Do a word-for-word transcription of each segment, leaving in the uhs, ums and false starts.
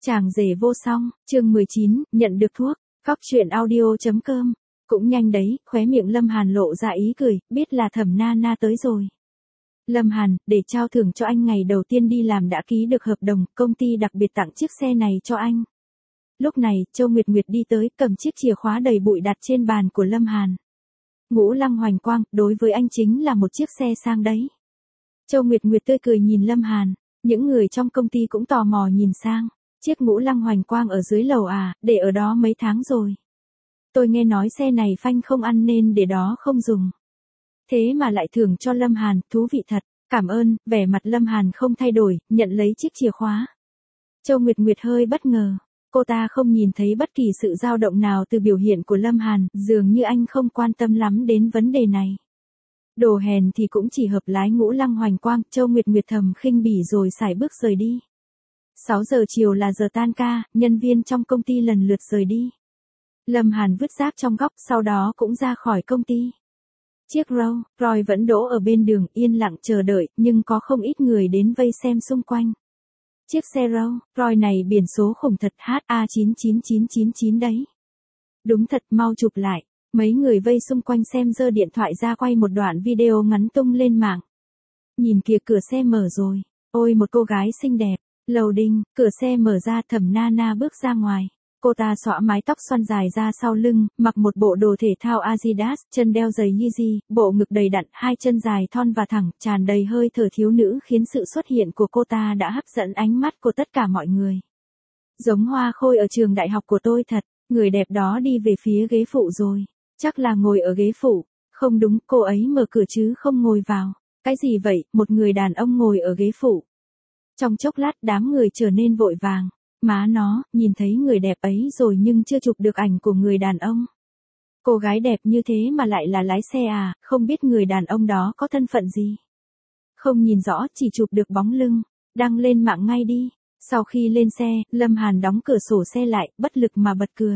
Chàng rể vô song, chương mười chín, nhận được thuốc, Cóc truyện audio.com. Cũng nhanh đấy, khóe miệng Lâm Hàn lộ ra ý cười, biết là Thẩm Na Na tới rồi. Lâm Hàn, để trao thưởng cho anh ngày đầu tiên đi làm đã ký được hợp đồng, công ty đặc biệt tặng chiếc xe này cho anh. Lúc này, Châu Nguyệt Nguyệt đi tới, cầm chiếc chìa khóa đầy bụi đặt trên bàn của Lâm Hàn. Ngũ Lăng Hoành Quang, đối với anh chính là một chiếc xe sang đấy. Châu Nguyệt Nguyệt tươi cười nhìn Lâm Hàn, những người trong công ty cũng tò mò nhìn sang. Chiếc Ngũ Lăng Hoành Quang ở dưới lầu à, để ở đó mấy tháng rồi. Tôi nghe nói xe này phanh không ăn nên để đó không dùng. Thế mà lại thưởng cho Lâm Hàn, thú vị thật, cảm ơn, vẻ mặt Lâm Hàn không thay đổi, nhận lấy chiếc chìa khóa. Châu Nguyệt Nguyệt hơi bất ngờ, cô ta không nhìn thấy bất kỳ sự dao động nào từ biểu hiện của Lâm Hàn, dường như anh không quan tâm lắm đến vấn đề này. Đồ hèn thì cũng chỉ hợp lái Ngũ Lăng Hoành Quang, Châu Nguyệt Nguyệt thầm khinh bỉ rồi sải bước rời đi. sáu giờ chiều là giờ tan ca, nhân viên trong công ty lần lượt rời đi. Lâm Hàn vứt rác trong góc, sau đó cũng ra khỏi công ty. Chiếc Rolls Royce vẫn đỗ ở bên đường, yên lặng chờ đợi, nhưng có không ít người đến vây xem xung quanh. Chiếc xe Rolls Royce này biển số khủng thật, H A chín chín chín chín chín đấy. Đúng thật, mau chụp lại. Mấy người vây xung quanh xem giơ điện thoại ra quay một đoạn video ngắn tung lên mạng. Nhìn kìa, cửa xe mở rồi. Ôi, một cô gái xinh đẹp. Loading, cửa xe mở ra, Thẩm Na Na bước ra ngoài. Cô ta xõa mái tóc xoăn dài ra sau lưng, mặc một bộ đồ thể thao Adidas, chân đeo giày Yeezy, bộ ngực đầy đặn, hai chân dài thon và thẳng, tràn đầy hơi thở thiếu nữ khiến sự xuất hiện của cô ta đã hấp dẫn ánh mắt của tất cả mọi người. Giống Hoa Khôi ở trường đại học của tôi thật, người đẹp đó đi về phía ghế phụ rồi. Chắc là ngồi ở ghế phụ. Không đúng, cô ấy mở cửa chứ không ngồi vào. Cái gì vậy, một người đàn ông ngồi ở ghế phụ. Trong chốc lát đám người trở nên vội vàng. Má nó, nhìn thấy người đẹp ấy rồi nhưng chưa chụp được ảnh của người đàn ông. Cô gái đẹp như thế mà lại là lái xe à, không biết người đàn ông đó có thân phận gì. Không nhìn rõ, chỉ chụp được bóng lưng. Đăng lên mạng ngay đi. Sau khi lên xe, Lâm Hàn đóng cửa sổ xe lại, bất lực mà bật cười.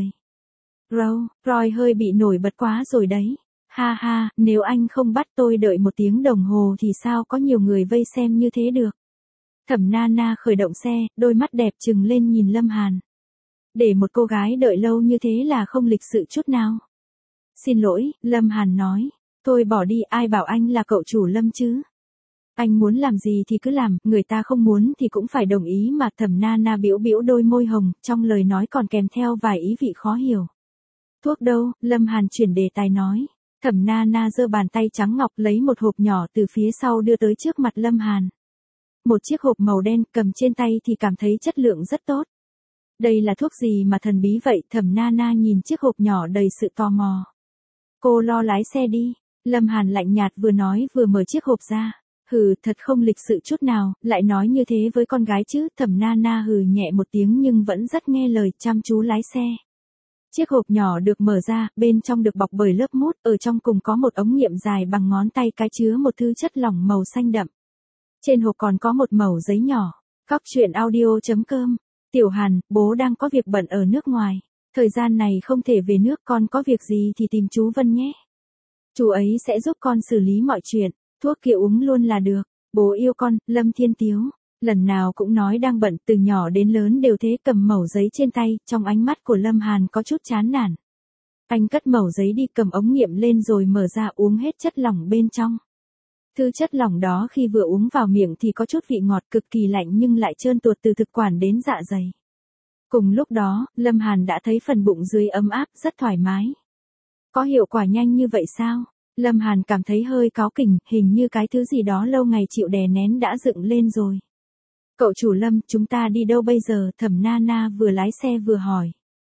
Rolls Royce hơi bị nổi bật quá rồi đấy. Ha ha, nếu anh không bắt tôi đợi một tiếng đồng hồ thì sao có nhiều người vây xem như thế được. Thẩm Na Na khởi động xe, đôi mắt đẹp trừng lên nhìn Lâm Hàn. Để một cô gái đợi lâu như thế là không lịch sự chút nào. Xin lỗi, Lâm Hàn nói. Thôi bỏ đi, ai bảo anh là cậu chủ Lâm chứ. Anh muốn làm gì thì cứ làm, người ta không muốn thì cũng phải đồng ý mà. Thẩm Na Na bĩu bĩu đôi môi hồng, trong lời nói còn kèm theo vài ý vị khó hiểu. Thuốc đâu, Lâm Hàn chuyển đề tài nói. Thẩm Na Na giơ bàn tay trắng ngọc lấy một hộp nhỏ từ phía sau đưa tới trước mặt Lâm Hàn. Một chiếc hộp màu đen, cầm trên tay thì cảm thấy chất lượng rất tốt. Đây là thuốc gì mà thần bí vậy? Thẩm Na Na nhìn chiếc hộp nhỏ đầy sự tò mò. Cô lo lái xe đi. Lâm Hàn lạnh nhạt vừa nói vừa mở chiếc hộp ra. Hừ, thật không lịch sự chút nào, lại nói như thế với con gái chứ. Thẩm Na Na hừ nhẹ một tiếng nhưng vẫn rất nghe lời, chăm chú lái xe. Chiếc hộp nhỏ được mở ra, bên trong được bọc bởi lớp mút, ở trong cùng có một ống nghiệm dài bằng ngón tay cái chứa một thứ chất lỏng màu xanh đậm. Trên hộp còn có một mẩu giấy nhỏ. Cóc truyện audio.com. Tiểu Hàn, bố đang có việc bận ở nước ngoài. Thời gian này không thể về nước, con có việc gì thì tìm chú Vân nhé. Chú ấy sẽ giúp con xử lý mọi chuyện. Thuốc kia uống luôn là được. Bố yêu con, Lâm Thiên Tiếu. Lần nào cũng nói đang bận, từ nhỏ đến lớn đều thế, cầm mẩu giấy trên tay, trong ánh mắt của Lâm Hàn có chút chán nản. Anh cất mẩu giấy đi, cầm ống nghiệm lên rồi mở ra uống hết chất lỏng bên trong. Thứ chất lỏng đó khi vừa uống vào miệng thì có chút vị ngọt cực kỳ lạnh nhưng lại trơn tuột từ thực quản đến dạ dày. Cùng lúc đó, Lâm Hàn đã thấy phần bụng dưới ấm áp, rất thoải mái. Có hiệu quả nhanh như vậy sao? Lâm Hàn cảm thấy hơi cáu kỉnh, hình như cái thứ gì đó lâu ngày chịu đè nén đã dựng lên rồi. Cậu chủ Lâm, chúng ta đi đâu bây giờ? Thẩm Na Na vừa lái xe vừa hỏi.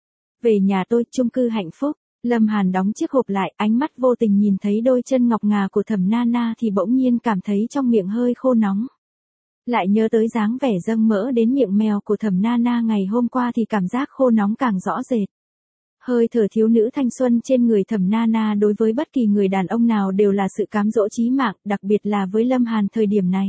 Về nhà tôi, chung cư Hạnh Phúc. Lâm Hàn đóng chiếc hộp lại, ánh mắt vô tình nhìn thấy đôi chân ngọc ngà của Thẩm Na Na thì bỗng nhiên cảm thấy trong miệng hơi khô nóng. Lại nhớ tới dáng vẻ dâng mỡ đến miệng mèo của Thẩm Na Na ngày hôm qua thì cảm giác khô nóng càng rõ rệt. Hơi thở thiếu nữ thanh xuân trên người Thẩm Na Na đối với bất kỳ người đàn ông nào đều là sự cám dỗ chí mạng, đặc biệt là với Lâm Hàn thời điểm này.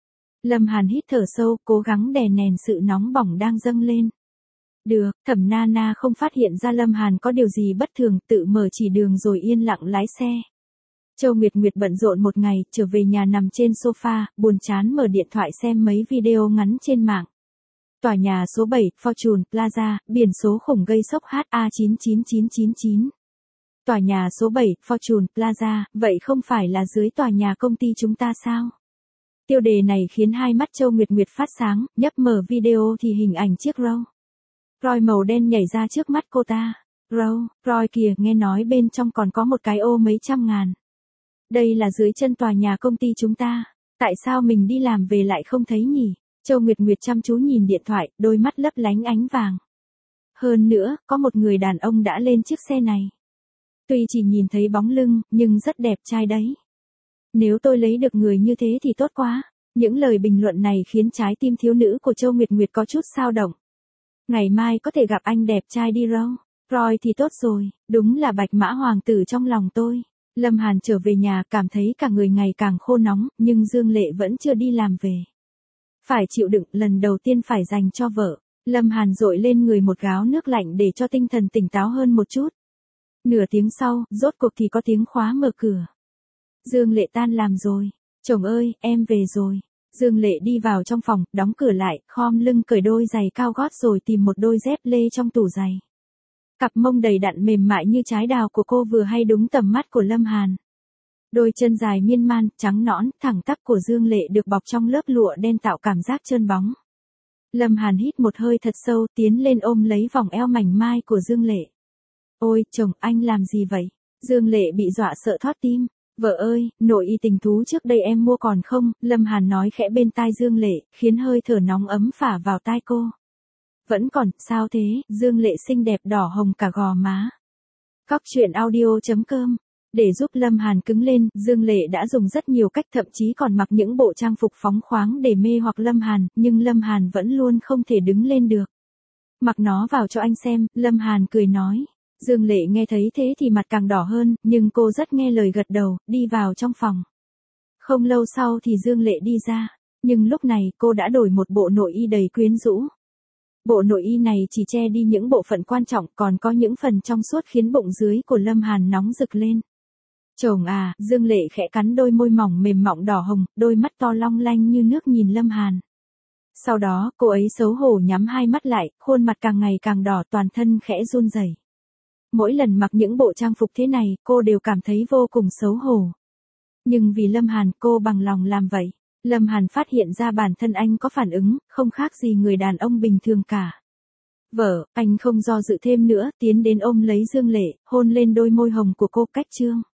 Lâm Hàn hít thở sâu, cố gắng đè nén sự nóng bỏng đang dâng lên. Được, Thẩm Na Na không phát hiện ra Lâm Hàn có điều gì bất thường, tự mở chỉ đường rồi yên lặng lái xe. Châu Nguyệt Nguyệt bận rộn một ngày, trở về nhà nằm trên sofa, buồn chán mở điện thoại xem mấy video ngắn trên mạng. Tòa nhà số bảy, Fortune Plaza, biển số khủng gây sốc H A chín chín chín chín chín. Tòa nhà số bảy, Fortune Plaza, vậy không phải là dưới tòa nhà công ty chúng ta sao? Tiêu đề này khiến hai mắt Châu Nguyệt Nguyệt phát sáng, nhấp mở video thì hình ảnh chiếc Rolls Royce màu đen nhảy ra trước mắt cô ta. Rolls Royce kìa, nghe nói bên trong còn có một cái ô mấy trăm ngàn. Đây là dưới chân tòa nhà công ty chúng ta. Tại sao mình đi làm về lại không thấy nhỉ? Châu Nguyệt Nguyệt chăm chú nhìn điện thoại, đôi mắt lấp lánh ánh vàng. Hơn nữa, có một người đàn ông đã lên chiếc xe này. Tuy chỉ nhìn thấy bóng lưng, nhưng rất đẹp trai đấy. Nếu tôi lấy được người như thế thì tốt quá. Những lời bình luận này khiến trái tim thiếu nữ của Châu Nguyệt Nguyệt có chút xao động. Ngày mai có thể gặp anh đẹp trai đi Rolls Royce thì tốt rồi, đúng là bạch mã hoàng tử trong lòng tôi. Lâm Hàn trở về nhà cảm thấy cả người ngày càng khô nóng, nhưng Dương Lệ vẫn chưa đi làm về. Phải chịu đựng, lần đầu tiên phải dành cho vợ. Lâm Hàn dội lên người một gáo nước lạnh để cho tinh thần tỉnh táo hơn một chút. Nửa tiếng sau, rốt cuộc thì có tiếng khóa mở cửa. Dương Lệ tan làm rồi. Chồng ơi, em về rồi. Dương Lệ đi vào trong phòng, đóng cửa lại, khom lưng cởi đôi giày cao gót rồi tìm một đôi dép lê trong tủ giày. Cặp mông đầy đặn mềm mại như trái đào của cô vừa hay đúng tầm mắt của Lâm Hàn. Đôi chân dài miên man, trắng nõn, thẳng tắp của Dương Lệ được bọc trong lớp lụa đen tạo cảm giác trơn bóng. Lâm Hàn hít một hơi thật sâu, tiến lên ôm lấy vòng eo mảnh mai của Dương Lệ. Ôi, chồng, anh làm gì vậy? Dương Lệ bị dọa sợ thót tim. Vợ ơi, nội y tình thú trước đây em mua còn không? Lâm Hàn nói khẽ bên tai Dương Lệ, khiến hơi thở nóng ấm phả vào tai cô. Vẫn còn, sao thế? Dương Lệ xinh đẹp đỏ hồng cả gò má. Cóc truyện audio chấm com. Để giúp Lâm Hàn cứng lên, Dương Lệ đã dùng rất nhiều cách, thậm chí còn mặc những bộ trang phục phóng khoáng để mê hoặc Lâm Hàn, nhưng Lâm Hàn vẫn luôn không thể đứng lên được. Mặc nó vào cho anh xem, Lâm Hàn cười nói. Dương Lệ nghe thấy thế thì mặt càng đỏ hơn, nhưng cô rất nghe lời gật đầu, đi vào trong phòng. Không lâu sau thì Dương Lệ đi ra, nhưng lúc này cô đã đổi một bộ nội y đầy quyến rũ. Bộ nội y này chỉ che đi những bộ phận quan trọng, còn có những phần trong suốt khiến bụng dưới của Lâm Hàn nóng rực lên. Chồng à, Dương Lệ khẽ cắn đôi môi mỏng mềm mọng đỏ hồng, đôi mắt to long lanh như nước nhìn Lâm Hàn. Sau đó, cô ấy xấu hổ nhắm hai mắt lại, khuôn mặt càng ngày càng đỏ, toàn thân khẽ run rẩy. Mỗi lần mặc những bộ trang phục thế này, cô đều cảm thấy vô cùng xấu hổ. Nhưng vì Lâm Hàn, cô bằng lòng làm vậy. Lâm Hàn phát hiện ra bản thân anh có phản ứng, không khác gì người đàn ông bình thường cả. Vợ, anh không do dự thêm nữa, tiến đến ôm lấy Dương Lệ, hôn lên đôi môi hồng của cô cách trương.